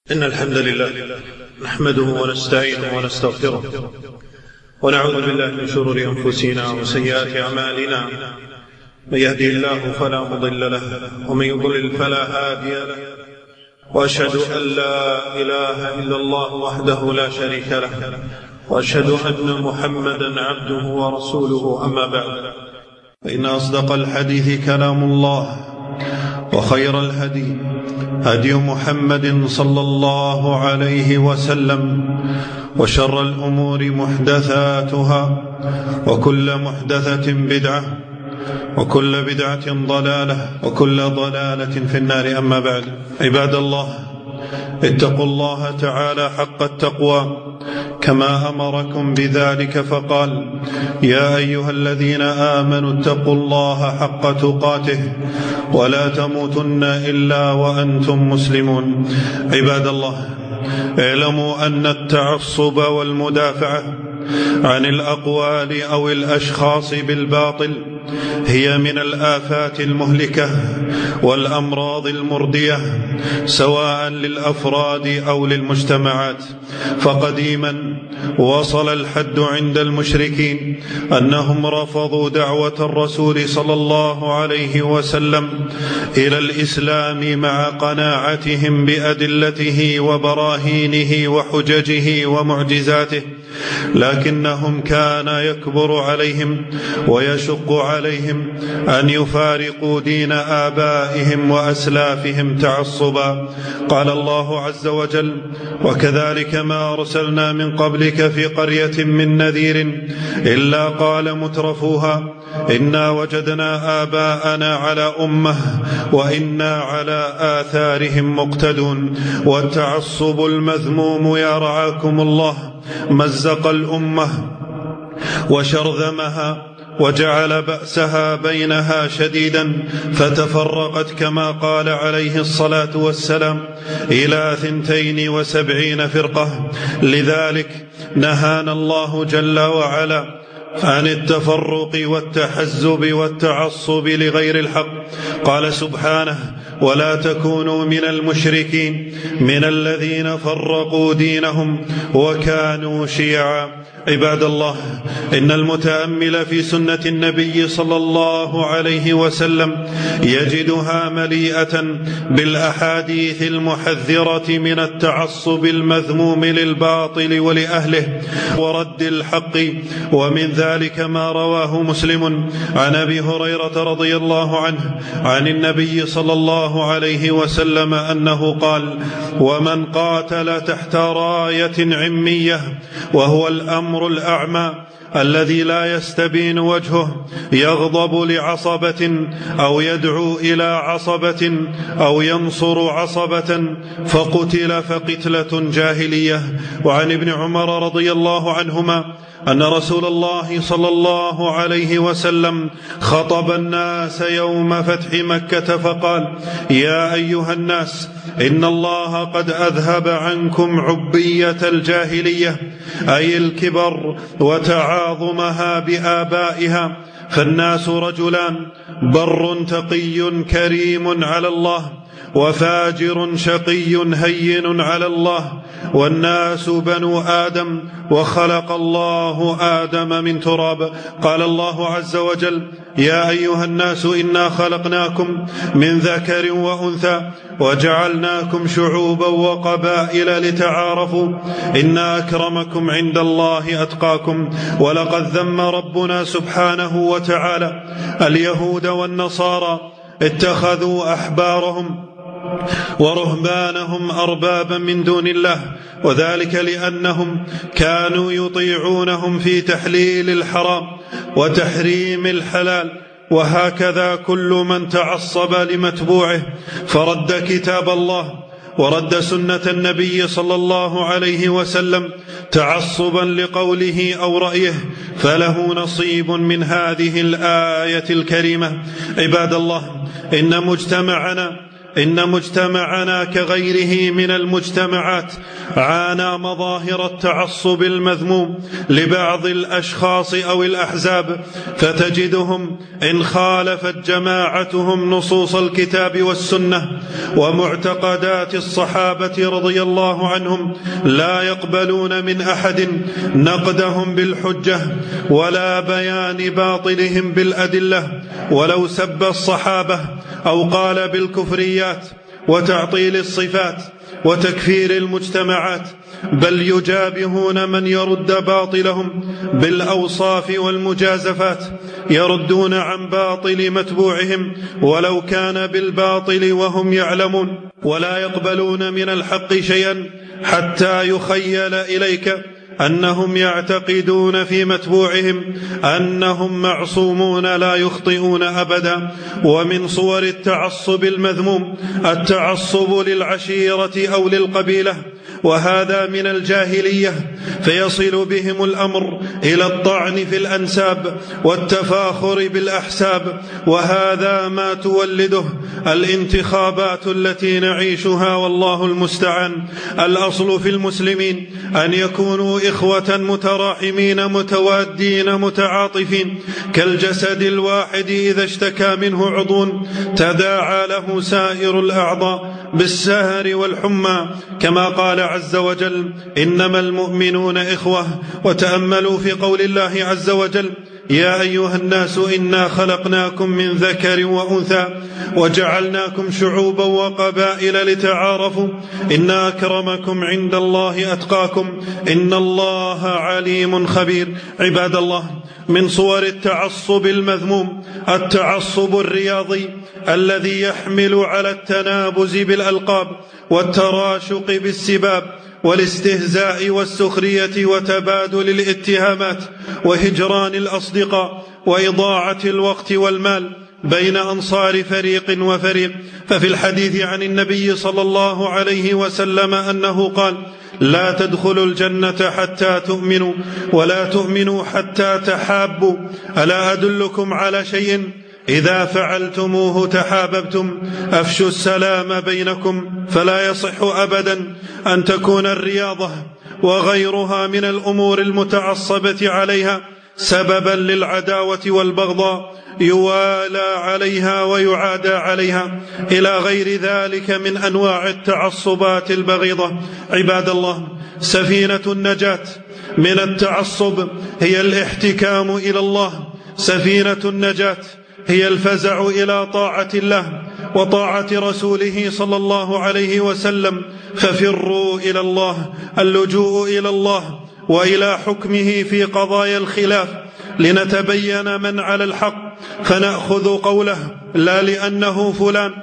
إن الحمد لله نحمده ونستعينه ونستغفره ونعوذ بالله من شرور أنفسنا وسيئات أعمالنا. من يهدي الله فلا مضل له ومن يضلل فلا هادي له، وأشهد أن لا إله إلا الله وحده لا شريك له، وأشهد أن محمدا عبده ورسوله. أما بعد، فإن أصدق الحديث كلام الله، وخير الهدي هدي محمد صلى الله عليه وسلم، وشر الأمور محدثاتها، وكل محدثة بدعة، وكل بدعة ضلالة، وكل ضلالة في النار. أما بعد، عباد الله، اتقوا الله تعالى حق التقوى كما أمركم بذلك، فقال: يا أيها الذين آمنوا اتقوا الله حق تقاته ولا تموتن إلا وأنتم مسلمون. عباد الله، اعلموا أن التعصب والمدافعة عن الأقوال أو الأشخاص بالباطل هي من الآفات المهلكة والأمراض المردية، سواء للأفراد أو للمجتمعات. فقديما وصل الحد عند المشركين أنهم رفضوا دعوة الرسول صلى الله عليه وسلم إلى الإسلام مع قناعتهم بأدلته وبراهينه وحججه ومعجزاته، لكنهم كان يكبر عليهم ويشق عليهم أن يفارقوا دين آبائهم وأسلافهم تعصبا. قال الله عز وجل: وكذلك ما أرسلنا من قبلك في قرية من نذير إلا قال مترفوها إنا وجدنا آباءنا على أمة وإنا على آثارهم مقتدون. والتعصب المذموم يا رعاكم الله مزق الأمة وشرذمها وجعل بأسها بينها شديدا، فتفرقت كما قال عليه الصلاة والسلام إلى 72 فرقة. لذلك نهانا الله جل وعلا عن التفرق والتحزب والتعصب لغير الحق. قال سبحانه: ولا تكونوا من المشركين من الذين فرقوا دينهم وكانوا شيعا. عباد الله، إن المتأمل في سنة النبي صلى الله عليه وسلم يجدها مليئة بالأحاديث المحذرة من التعصب المذموم للباطل ولأهله ورد الحق. ومن ذلك ما رواه مسلم عن أبي هريرة رضي الله عنه عن النبي صلى الله عليه وسلم أنه قال: ومن قاتل تحت راية عمية وهو الأمر الأعمى الذي لا يستبين وجهه يغضب لعصبة أو يدعو إلى عصبة أو ينصر عصبة فقتل فقتلة جاهلية. وعن ابن عمر رضي الله عنهما أن رسول الله صلى الله عليه وسلم خطب الناس يوم فتح مكة فقال: يا أيها الناس، إن الله قد أذهب عنكم عبية الجاهلية، أي الكبر وتعاظمها بآبائها. فالناس رجلان: بر تقي كريم على الله، وفاجر شقي هين على الله. والناس بنو آدم، وخلق الله آدم من تراب. قال الله عز وجل: يا أيها الناس، إنا خلقناكم من ذكر وأنثى وجعلناكم شعوبا وقبائل لتعارفوا إن أكرمكم عند الله أتقاكم. ولقد ذم ربنا سبحانه وتعالى اليهود والنصارى اتخذوا أحبارهم ورهبانهم أربابا من دون الله، وذلك لأنهم كانوا يطيعونهم في تحليل الحرام وتحريم الحلال. وهكذا كل من تعصب لمتبوعه فرد كتاب الله ورد سنة النبي صلى الله عليه وسلم تعصبا لقوله أو رأيه فله نصيب من هذه الآية الكريمة. عباد الله، إن مجتمعنا إن مجتمعنا كغيره من المجتمعات عانى مظاهر التعصب المذموم لبعض الأشخاص أو الأحزاب، فتجدهم إن خالفت جماعتهم نصوص الكتاب والسنة ومعتقدات الصحابة رضي الله عنهم لا يقبلون من أحد نقدهم بالحجة ولا بيان باطلهم بالأدلة، ولو سب الصحابة أو قال بالكفريات وتعطيل الصفات وتكفير المجتمعات، بل يجابهون من يرد باطلهم بالأوصاف والمجازفات، يردون عن باطل متبوعهم ولو كان بالباطل وهم يعلمون، ولا يقبلون من الحق شيئا حتى يخيل إليك أنهم يعتقدون في متبوعهم أنهم معصومون لا يخطئون أبدا. ومن صور التعصب المذموم التعصب للعشيرة أو للقبيلة، وهذا من الجاهلية، فيصل بهم الأمر إلى الطعن في الأنساب والتفاخر بالأحساب، وهذا ما تولده الانتخابات التي نعيشها والله المستعان. الأصل في المسلمين أن يكونوا إخوة متراحمين متوادين متعاطفين كالجسد الواحد إذا اشتكى منه عضو تداعى له سائر الأعضاء بالسهر والحمى، كما قال عز وجل إنما المؤمنون إخوة. وتأملوا في قول الله عز وجل يا أيها الناس إنا خلقناكم من ذكر وأنثى وجعلناكم شعوبا وقبائل لتعارفوا إن أكرمكم عند الله أتقاكم إن الله عليم خبير. عباد الله، من صور التعصب المذموم التعصب الرياضي الذي يحمل على التنابز بالألقاب والتراشق بالسباب والاستهزاء والسخرية وتبادل الاتهامات وهجران الأصدقاء وإضاعة الوقت والمال بين أنصار فريق وفريق. ففي الحديث عن النبي صلى الله عليه وسلم أنه قال لا تدخلوا الجنة حتى تؤمنوا ولا تؤمنوا حتى تحابوا، ألا أدلكم على شيء إذا فعلتموه تحاببتم؟ أفشوا السلام بينكم. فلا يصح أبدا أن تكون الرياضة وغيرها من الأمور المتعصبة عليها سببا للعداوة والبغضاء يوالى عليها ويعادى عليها إلى غير ذلك من أنواع التعصبات البغيضة. عباد الله، سفينة النجاة من التعصب هي الاحتكام إلى الله، سفينة النجاة هي الفزع إلى طاعة الله وطاعة رسوله صلى الله عليه وسلم، ففروا إلى الله، اللجوء إلى الله وإلى حكمه في قضايا الخلاف لنتبين من على الحق فنأخذ قوله، لا لأنه فلان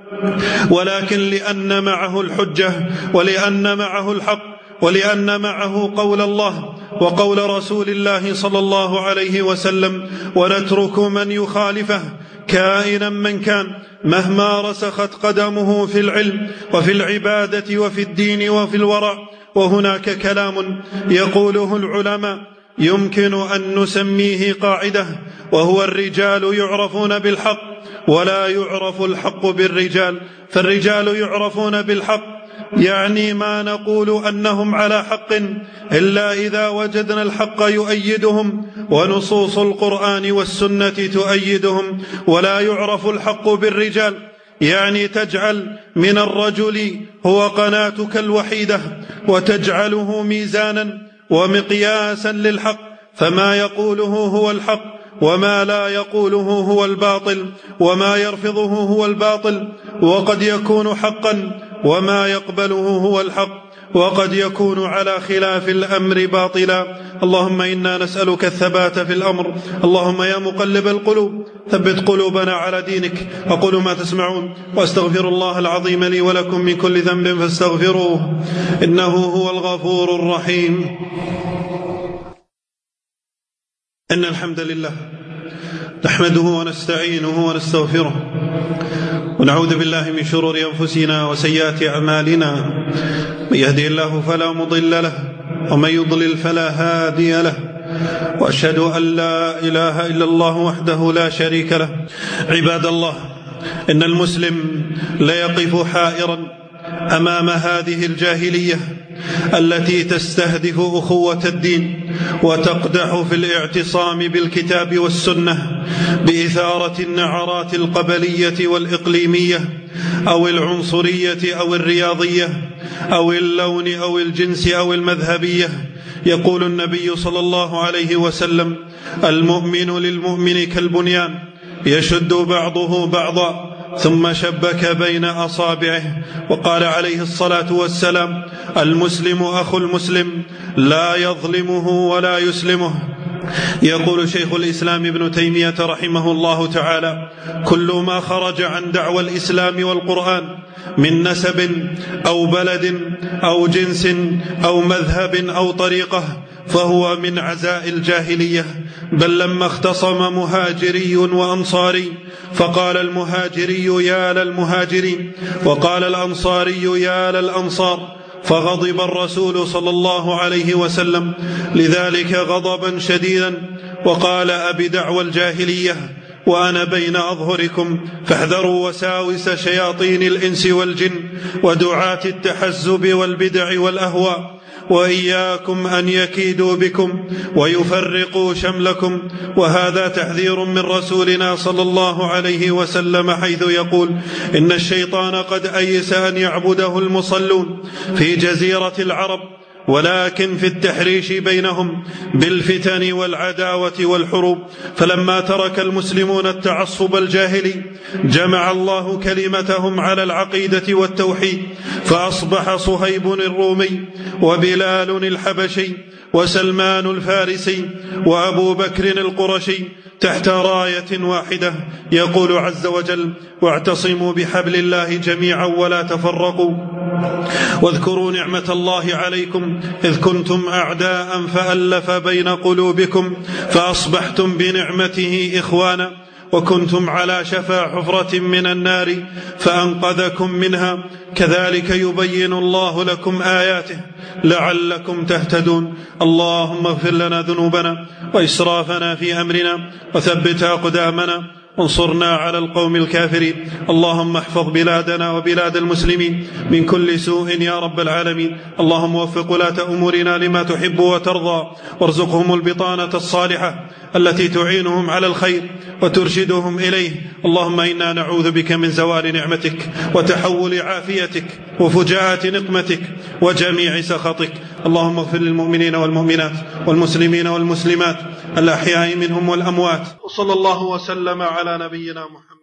ولكن لأن معه الحجة ولأن معه الحق ولأن معه قول الله وقول رسول الله صلى الله عليه وسلم، ونترك من يخالفه كائنا من كان مهما رسخت قدمه في العلم وفي العبادة وفي الدين وفي الورع. وهناك كلام يقوله العلماء يمكن أن نسميه قاعدة، وهو الرجال يعرفون بالحق ولا يعرف الحق بالرجال. فالرجال يعرفون بالحق يعني ما نقول أنهم على حق إلا إذا وجدنا الحق يؤيدهم ونصوص القرآن والسنة تؤيدهم، ولا يعرف الحق بالرجال يعني تجعل من الرجل هو قناتك الوحيدة وتجعله ميزانا ومقياسا للحق، فما يقوله هو الحق وما لا يقوله هو الباطل وما يرفضه هو الباطل، وقد يكون حقا وما يقبله هو الحق، وقد يكون على خلاف الأمر باطلا. اللهم إنا نسألك الثبات في الأمر، اللهم يا مقلب القلوب ثبت قلوبنا على دينك. أقول ما تسمعون وأستغفر الله العظيم لي ولكم من كل ذنب فاستغفروه إنه هو الغفور الرحيم. إن الحمد لله نحمده ونستعينه ونستغفره ونعوذ بالله من شرور أنفسنا وسيئات أعمالنا، من يهدي الله فلا مضل له ومن يضلل فلا هادي له، وأشهد أن لا إله إلا الله وحده لا شريك له. عباد الله، إن المسلم ليقف حائرا أمام هذه الجاهلية التي تستهدف أخوة الدين وتقدح في الاعتصام بالكتاب والسنة بإثارة النعرات القبلية والإقليمية أو العنصرية أو الرياضية أو اللون أو الجنس أو المذهبية. يقول النبي صلى الله عليه وسلم: المؤمن للمؤمن كالبنيان يشد بعضه بعضا ثم شبك بين أصابعه. وقال عليه الصلاة والسلام: المسلم أخو المسلم لا يظلمه ولا يسلمه. يقول شيخ الإسلام ابن تيمية رحمه الله تعالى: كل ما خرج عن دعوى الإسلام والقرآن من نسب أو بلد أو جنس أو مذهب أو طريقة فهو من عزاء الجاهلية. بل لما اختصم مهاجري وأنصاري فقال المهاجري: يا للمهاجرين، وقال الأنصاري: يا للأنصار، فغضب الرسول صلى الله عليه وسلم لذلك غضبا شديدا وقال: أبدعوى الجاهلية وأنا بين أظهركم فاحذروا وساوس شياطين الإنس والجن ودعاة التحزب والبدع والأهواء، وإياكم أن يكيدوا بكم ويفرقوا شملكم. وهذا تحذير من رسولنا صلى الله عليه وسلم حيث يقول: إن الشيطان قد أيس أن يعبده المصلون في جزيرة العرب، ولكن في التحريش بينهم بالفتن والعداوة والحروب. فلما ترك المسلمون التعصب الجاهلي جمع الله كلمتهم على العقيدة والتوحيد، فأصبح صهيب الرومي وبلال الحبشي وسلمان الفارسي وأبو بكر القرشي تحت راية واحدة. يقول عز وجل: واعتصموا بحبل الله جميعا ولا تفرقوا واذكروا نعمة الله عليكم إذ كنتم أعداء فألف بين قلوبكم فأصبحتم بنعمته إخوانا وكنتم على شفا حفرة من النار فأنقذكم منها كذلك يبين الله لكم آياته لعلكم تهتدون. اللهم اغفر لنا ذنوبنا وإسرافنا في أمرنا وثبت أقدامنا وانصرنا على القوم الكافرين. اللهم احفظ بلادنا وبلاد المسلمين من كل سوء يا رب العالمين. اللهم وفق ولاة أمورنا لما تحب وترضى، وارزقهم البطانة الصالحة التي تعينهم على الخير وترشدهم إليه. اللهم إنا نعوذ بك من زوال نعمتك وتحول عافيتك وفجاءة نقمتك وجميع سخطك. اللهم اغفر للمؤمنين والمؤمنات والمسلمين والمسلمات الأحياء منهم والأموات، وصلى الله وسلم على نبينا محمد.